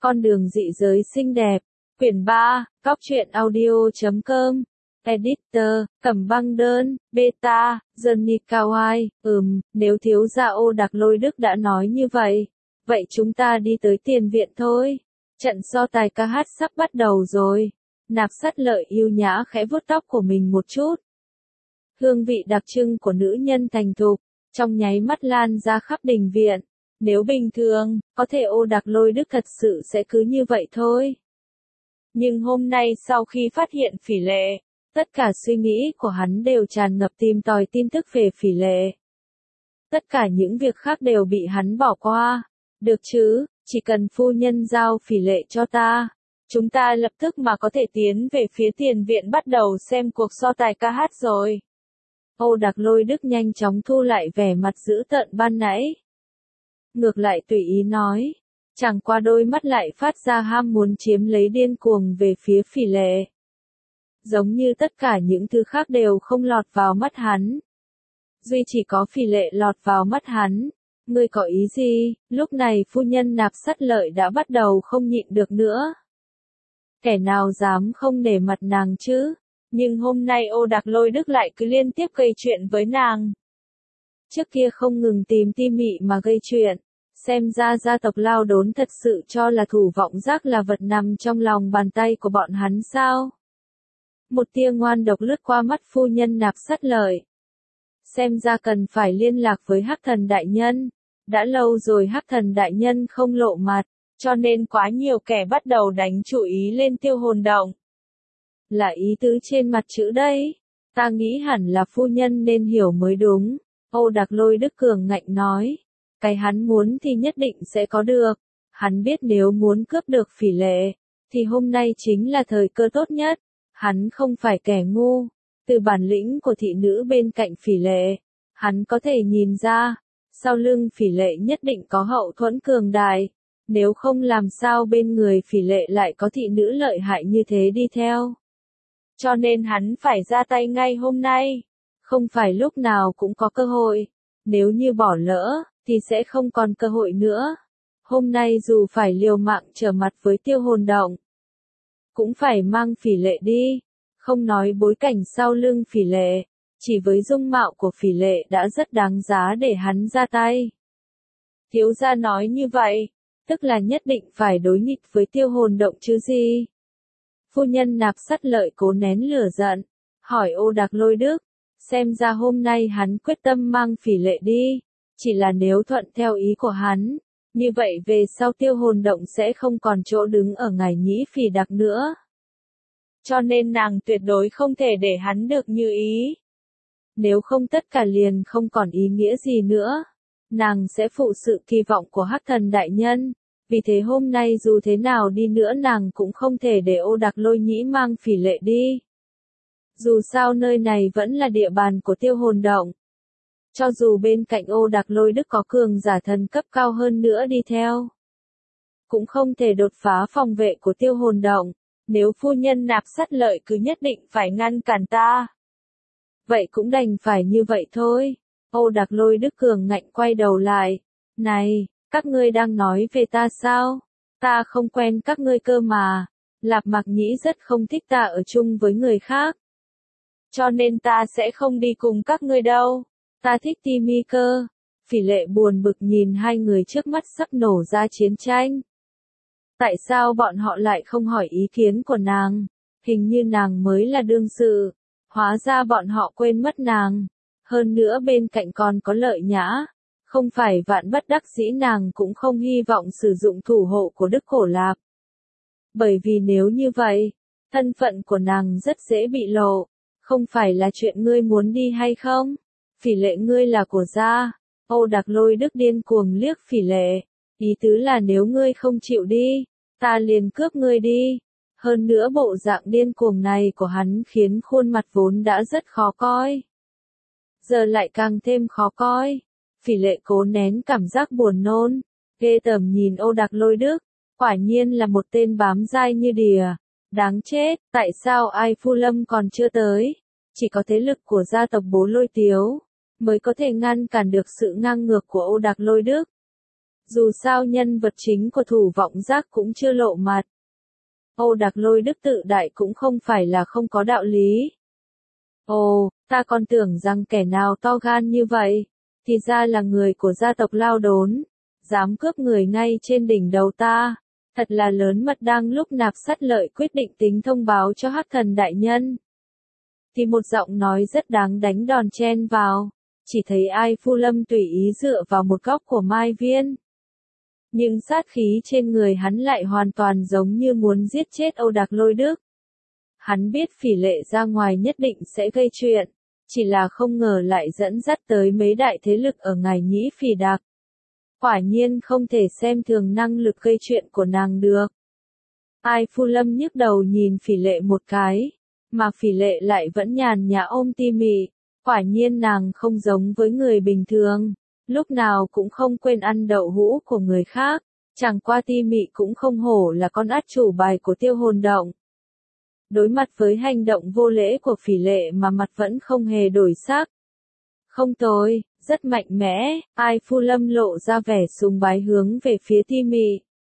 Con đường dị giới xinh đẹp. Quyển 3, Cóc truyện audio.com. Editor, Cẩm Băng Đơn, Beta, Johnny Kawai. Nếu thiếu gia Ô Đạc Lôi Đức đã nói như vậy, vậy chúng ta đi tới tiền viện thôi. Trận so tài ca hát sắp bắt đầu rồi. Nạp Sát Lợi yêu nhã khẽ vuốt tóc của mình một chút. Hương vị đặc trưng của nữ nhân thành thục, trong nháy mắt lan ra khắp đình viện. Nếu bình thường, có thể Ô Đạc Lôi Đức thật sự sẽ cứ như vậy thôi. Nhưng hôm nay sau khi phát hiện Phỉ Lệ, tất cả suy nghĩ của hắn đều tràn ngập tìm tòi tin tức về Phỉ Lệ. Tất cả những việc khác đều bị hắn bỏ qua. Được chứ, chỉ cần phu nhân giao Phỉ Lệ cho ta, chúng ta lập tức mà có thể tiến về phía tiền viện bắt đầu xem cuộc so tài ca hát rồi. Ô Đạc Lôi Đức nhanh chóng thu lại vẻ mặt dữ tợn ban nãy. Ngược lại tùy ý nói, chẳng qua đôi mắt lại phát ra ham muốn chiếm lấy điên cuồng về phía Phỉ Lệ. Giống như tất cả những thứ khác đều không lọt vào mắt hắn. Duy chỉ có Phỉ Lệ lọt vào mắt hắn. Ngươi có ý gì? Lúc này phu nhân Nạp Sát Lợi đã bắt đầu không nhịn được nữa. Kẻ nào dám không nể mặt nàng chứ? Nhưng hôm nay Ô Đạc Lôi Đức lại cứ liên tiếp gây chuyện với nàng. Trước kia không ngừng tìm Ti Mị mà gây chuyện. Xem ra gia tộc Lao Đốn thật sự cho là Thủ Vọng Giác là vật nằm trong lòng bàn tay của bọn hắn sao? Một tia ngoan độc lướt qua mắt phu nhân Nạp Sát Lợi. Xem ra cần phải liên lạc với Hắc Thần Đại Nhân. Đã lâu rồi Hắc Thần Đại Nhân không lộ mặt, cho nên quá nhiều kẻ bắt đầu đánh chú ý lên Tiêu Hồn Động. Là ý tứ trên mặt chữ đây. Ta nghĩ hẳn là phu nhân nên hiểu mới đúng. Ô Đạc Lôi Đức cường ngạnh nói. Cái hắn muốn thì nhất định sẽ có được. Hắn biết nếu muốn cướp được Phỉ Lệ, thì hôm nay chính là thời cơ tốt nhất. Hắn không phải kẻ ngu. Từ bản lĩnh của thị nữ bên cạnh Phỉ Lệ, hắn có thể nhìn ra, sau lưng Phỉ Lệ nhất định có hậu thuẫn cường đại. Nếu không làm sao bên người Phỉ Lệ lại có thị nữ lợi hại như thế đi theo. Cho nên hắn phải ra tay ngay hôm nay. Không phải lúc nào cũng có cơ hội. Nếu như bỏ lỡ, thì sẽ không còn cơ hội nữa. Hôm nay dù phải liều mạng trở mặt với Tiêu Hồn Động, cũng phải mang Phỉ Lệ đi. Không nói bối cảnh sau lưng Phỉ Lệ, chỉ với dung mạo của Phỉ Lệ đã rất đáng giá để hắn ra tay. Thiếu gia nói như vậy, tức là nhất định phải đối nghịch với Tiêu Hồn Động chứ gì? Phu nhân Nạp Sát Lợi cố nén lửa giận, hỏi Ô Đạc Lôi Đức, xem ra hôm nay hắn quyết tâm mang Phỉ Lệ đi, chỉ là nếu thuận theo ý của hắn, như vậy về sau Tiêu Hồn Động sẽ không còn chỗ đứng ở Ngải Nhĩ Phỉ Đặc nữa. Cho nên nàng tuyệt đối không thể để hắn được như ý. Nếu không tất cả liền không còn ý nghĩa gì nữa. Nàng sẽ phụ sự kỳ vọng của Hắc Thần Đại Nhân. Vì thế hôm nay dù thế nào đi nữa nàng cũng không thể để Ô Đạc Lôi Nhĩ mang Phỉ Lệ đi. Dù sao nơi này vẫn là địa bàn của Tiêu Hồn Động. Cho dù bên cạnh Ô Đạc Lôi Đức có cường giả thần cấp cao hơn nữa đi theo, cũng không thể đột phá phòng vệ của Tiêu Hồn Động. Nếu phu nhân Nạp Sát Lợi cứ nhất định phải ngăn cản ta, vậy cũng đành phải như vậy thôi. Ô Đạc Lôi Đức cường ngạnh quay đầu lại. Này, các ngươi đang nói về ta sao? Ta không quen các ngươi cơ mà. Lạp Mạc Nhĩ rất không thích ta ở chung với người khác. Cho nên ta sẽ không đi cùng các ngươi đâu. Ta thích Ti Mi cơ. Phỉ Lệ buồn bực nhìn hai người trước mắt sắp nổ ra chiến tranh. Tại sao bọn họ lại không hỏi ý kiến của nàng? Hình như nàng mới là đương sự. Hóa ra bọn họ quên mất nàng. Hơn nữa bên cạnh còn có Lợi Nhã. Không phải vạn bất đắc dĩ nàng cũng không hy vọng sử dụng thủ hộ của Đức Cổ Lạp. Bởi vì nếu như vậy, thân phận của nàng rất dễ bị lộ. Không phải là chuyện ngươi muốn đi hay không? Phỉ Lệ ngươi là của gia. Ô Đạc Lôi Đức điên cuồng liếc Phỉ Lệ. Ý tứ là nếu ngươi không chịu đi, ta liền cướp ngươi đi. Hơn nữa bộ dạng điên cuồng này của hắn khiến khuôn mặt vốn đã rất khó coi. Giờ lại càng thêm khó coi. Phỉ Lệ cố nén cảm giác buồn nôn, ghê tởm nhìn Ô Đạc Lôi Đức. Quả nhiên là một tên bám dai như đìa. Đáng chết, tại sao Ai Phu Lâm còn chưa tới? Chỉ có thế lực của gia tộc Bố Lôi Tiếu mới có thể ngăn cản được sự ngang ngược của Ô Đạc Lôi Đức. Dù sao nhân vật chính của Thủ Vọng Giác cũng chưa lộ mặt. Âu Đạc Lôi Đức tự đại cũng không phải là không có đạo lý. Ồ, ta còn tưởng rằng kẻ nào to gan như vậy, thì ra là người của gia tộc Lao Đốn, dám cướp người ngay trên đỉnh đầu ta, thật là lớn mật. Đang lúc Nạp Sát Lợi quyết định tính thông báo cho Hắc Thần đại nhân, thì một giọng nói rất đáng đánh đòn chen vào, chỉ thấy Ai Phu Lâm tùy ý dựa vào một góc của Mai Viên. Nhưng sát khí trên người hắn lại hoàn toàn giống như muốn giết chết Âu Đạc Lôi Đức. Hắn biết Phỉ Lệ ra ngoài nhất định sẽ gây chuyện, chỉ là không ngờ lại dẫn dắt tới mấy đại thế lực ở Ngải Nhĩ Phỉ Đạc. Quả nhiên không thể xem thường năng lực gây chuyện của nàng được. Ai Phu Lâm nhức đầu nhìn Phỉ Lệ một cái, mà Phỉ Lệ lại vẫn nhàn nhã ôm Ti Mị. Quả nhiên nàng không giống với người bình thường, lúc nào cũng không quên ăn đậu hũ của người khác, chẳng qua Ti Mị cũng không hổ là con át chủ bài của Tiêu Hồn Động. Đối mặt với hành động vô lễ của Phỉ Lệ mà mặt vẫn không hề đổi sắc. Không tồi, rất mạnh mẽ, Ai Phu Lâm lộ ra vẻ sùng bái hướng về phía Ti Mị.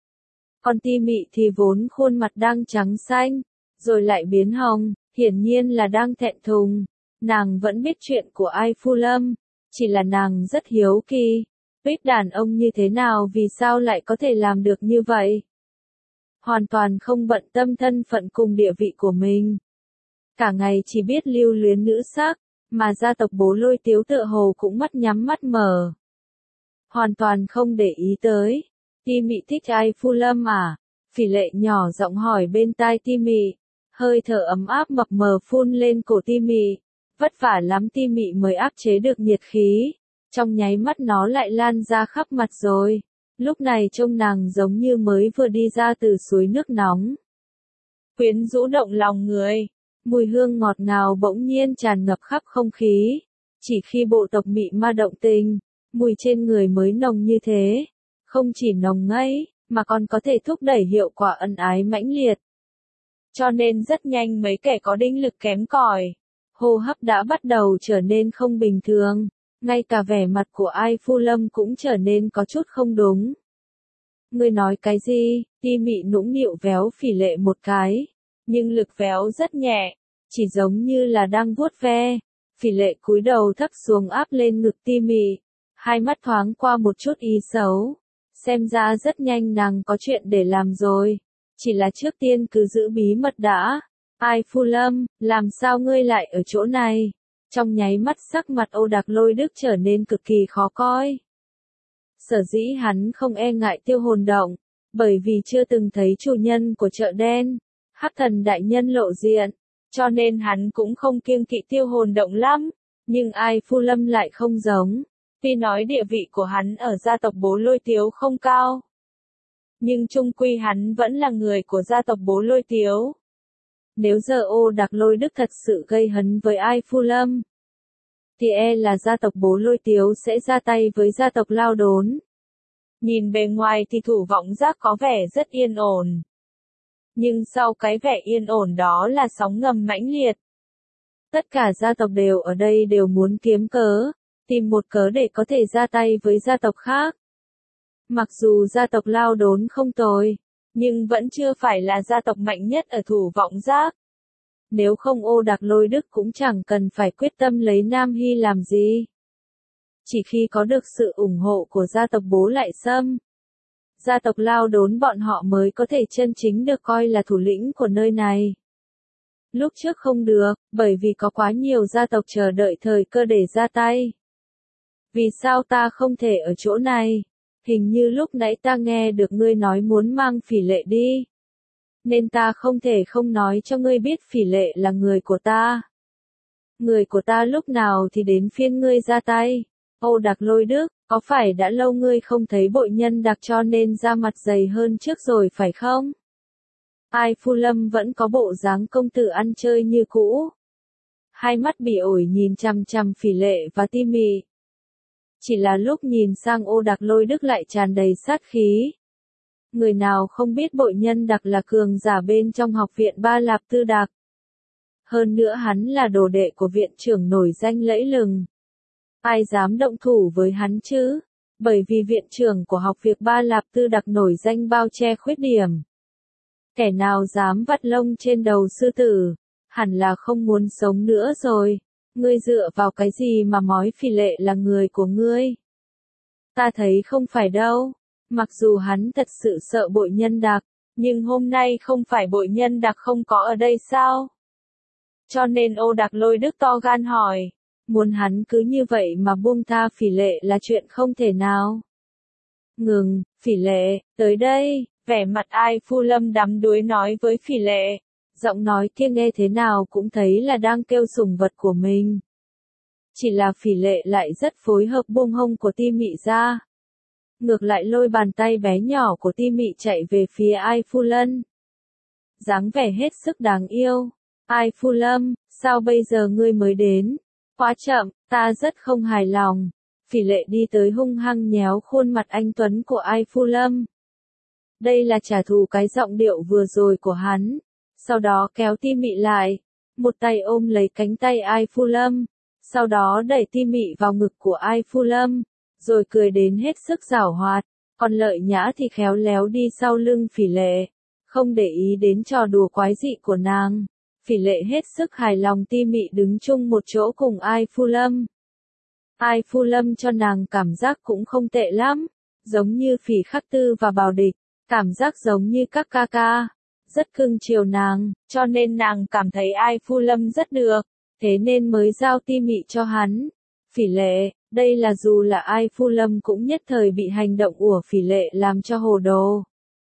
Còn Ti Mị thì vốn khuôn mặt đang trắng xanh, rồi lại biến hồng, hiển nhiên là đang thẹn thùng. Nàng vẫn biết chuyện của Ai Phu Lâm, chỉ là nàng rất hiếu kỳ, biết đàn ông như thế nào vì sao lại có thể làm được như vậy. Hoàn toàn không bận tâm thân phận cùng địa vị của mình. Cả ngày chỉ biết lưu luyến nữ sắc, mà gia tộc Bố Lôi Tiếu tựa hồ cũng mắt nhắm mắt mở. Hoàn toàn không để ý tới. Ti Mị thích Ai Phu Lâm à? Phỉ Lệ nhỏ giọng hỏi bên tai Ti Mị, hơi thở ấm áp mập mờ phun lên cổ Ti Mị. Vất vả lắm Ti Mị mới áp chế được nhiệt khí, trong nháy mắt nó lại lan ra khắp mặt rồi. Lúc này trông nàng giống như mới vừa đi ra từ suối nước nóng. Quyến rũ động lòng người, mùi hương ngọt ngào bỗng nhiên tràn ngập khắp không khí. Chỉ khi bộ tộc Mị Ma động tình, mùi trên người mới nồng như thế. Không chỉ nồng ngấy, mà còn có thể thúc đẩy hiệu quả ân ái mãnh liệt. Cho nên rất nhanh mấy kẻ có đinh lực kém cỏi, hô hấp đã bắt đầu trở nên không bình thường, ngay cả vẻ mặt của Ai Phu Lâm cũng trở nên có chút không đúng. Ngươi nói cái gì? Ti Mị nũng nịu véo Phỉ Lệ một cái, nhưng lực véo rất nhẹ, chỉ giống như là đang vuốt ve. Phỉ Lệ cúi đầu thấp xuống áp lên ngực Ti Mị, hai mắt thoáng qua một chút ý xấu. Xem ra rất nhanh nàng có chuyện để làm rồi, chỉ là trước tiên cứ giữ bí mật đã. Ai Phu Lâm, làm sao ngươi lại ở chỗ này? Trong nháy mắt sắc mặt Âu Đạc Lôi Đức trở nên cực kỳ khó coi. Sở dĩ hắn không e ngại Tiêu Hồn Động, bởi vì chưa từng thấy chủ nhân của chợ đen, Hắc Thần đại nhân lộ diện, cho nên hắn cũng không kiêng kỵ Tiêu Hồn Động lắm. Nhưng Ai Phu Lâm lại không giống, tuy nói địa vị của hắn ở gia tộc Bố Lôi Tiếu không cao, nhưng chung quy hắn vẫn là người của gia tộc Bố Lôi Tiếu. Nếu giờ Âu Đạc Lôi Đức thật sự gây hấn với Ai Phu Lâm, thì e là gia tộc Bố Lôi Tiếu sẽ ra tay với gia tộc Lao Đốn. Nhìn bề ngoài thì Thủ Vọng Giác có vẻ rất yên ổn. Nhưng sau cái vẻ yên ổn đó là sóng ngầm mãnh liệt. Tất cả gia tộc đều ở đây đều muốn kiếm cớ, tìm một cớ để có thể ra tay với gia tộc khác. Mặc dù gia tộc Lao Đốn không tồi, nhưng vẫn chưa phải là gia tộc mạnh nhất ở Thủ Vọng Giác. Nếu không Âu Đạc Lôi Đức cũng chẳng cần phải quyết tâm lấy Nam Hy làm gì. Chỉ khi có được sự ủng hộ của gia tộc Bố Lại Sâm, gia tộc Lao Đốn bọn họ mới có thể chân chính được coi là thủ lĩnh của nơi này. Lúc trước không được, bởi vì có quá nhiều gia tộc chờ đợi thời cơ để ra tay. Vì sao ta không thể ở chỗ này? Hình như lúc nãy ta nghe được ngươi nói muốn mang Phỉ Lệ đi. Nên ta không thể không nói cho ngươi biết Phỉ Lệ là người của ta. Người của ta lúc nào thì đến phiên ngươi ra tay. Âu Đạc Lôi Đức, có phải đã lâu ngươi không thấy Bội Nhân Đạc cho nên da mặt dày hơn trước rồi phải không? Ai Phu Lâm vẫn có bộ dáng công tử ăn chơi như cũ. Hai mắt bị ổi nhìn chằm chằm Phỉ Lệ và Ti Mị. Chỉ là lúc nhìn sang Âu Đạc Lôi Đức lại tràn đầy sát khí. Người nào không biết Bội Nhân Đạc là cường giả bên trong học viện Ba Lạp Tư Đạc. Hơn nữa hắn là đồ đệ của viện trưởng nổi danh lẫy lừng. Ai dám động thủ với hắn chứ? Bởi vì viện trưởng của học viện Ba Lạp Tư Đặc nổi danh bao che khuyết điểm. Kẻ nào dám vắt lông trên đầu sư tử, hẳn là không muốn sống nữa rồi. Ngươi dựa vào cái gì mà mói Phỉ Lệ là người của ngươi? Ta thấy không phải đâu. Mặc dù hắn thật sự sợ Bội Nhân Đặc, nhưng hôm nay không phải Bội Nhân Đặc không có ở đây sao? Cho nên Ô Đặc Lôi Đức to gan hỏi, muốn hắn cứ như vậy mà buông tha Phỉ Lệ là chuyện không thể nào. Ngừng, Phỉ Lệ, tới đây, vẻ mặt Ai Phu Lâm đắm đuối nói với Phỉ Lệ. Giọng nói kia nghe thế nào cũng thấy là đang kêu sủng vật của mình. Chỉ là Phỉ Lệ lại rất phối hợp buông hông của Ti Mị ra. Ngược lại lôi bàn tay bé nhỏ của Ti Mị chạy về phía Ai Phu Lân. Dáng vẻ hết sức đáng yêu. Ai Phu Lâm, sao bây giờ ngươi mới đến? Quá chậm, ta rất không hài lòng. Phỉ Lệ đi tới hung hăng nhéo khuôn mặt anh Tuấn của Ai Phu Lâm. Đây là trả thù cái giọng điệu vừa rồi của hắn. Sau đó kéo Ti Mị lại, một tay ôm lấy cánh tay Ai Phu Lâm, sau đó đẩy Ti Mị vào ngực của Ai Phu Lâm, rồi cười đến hết sức giảo hoạt, còn Lợi Nhã thì khéo léo đi sau lưng Phỉ Lệ, không để ý đến trò đùa quái dị của nàng. Phỉ Lệ hết sức hài lòng Ti Mị đứng chung một chỗ cùng Ai Phu Lâm. Ai Phu Lâm cho nàng cảm giác cũng không tệ lắm, giống như Phỉ Khắc Tư và Bảo Địch, cảm giác giống như các ca ca. Rất cưng chiều nàng, cho nên nàng cảm thấy Ai Phu Lâm rất được, thế nên mới giao Ti Mị cho hắn. Phỉ Lệ, đây là dù là Ai Phu Lâm cũng nhất thời bị hành động của Phỉ Lệ làm cho hồ đồ.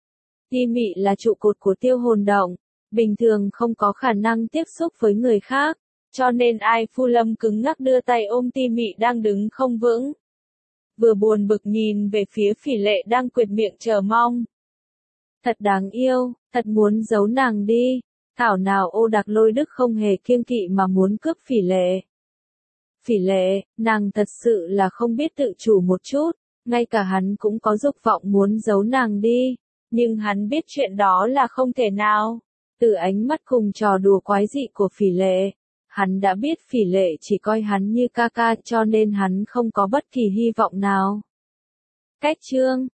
Ti Mị là trụ cột của Tiêu Hồn Động, bình thường không có khả năng tiếp xúc với người khác, cho nên Ai Phu Lâm cứng ngắc đưa tay ôm Ti Mị đang đứng không vững. Vừa buồn bực nhìn về phía Phỉ Lệ đang quệt miệng chờ mong. Thật đáng yêu, thật muốn giấu nàng đi. Thảo nào Ô Đặc Lôi Đức không hề kiêng kỵ mà muốn cướp Phỉ Lệ. Phỉ Lệ, nàng thật sự là không biết tự chủ một chút, ngay cả hắn cũng có dục vọng muốn giấu nàng đi, nhưng hắn biết chuyện đó là không thể nào. Từ ánh mắt cùng trò đùa quái dị của Phỉ Lệ, hắn đã biết Phỉ Lệ chỉ coi hắn như ca ca cho nên hắn không có bất kỳ hy vọng nào. Kết chương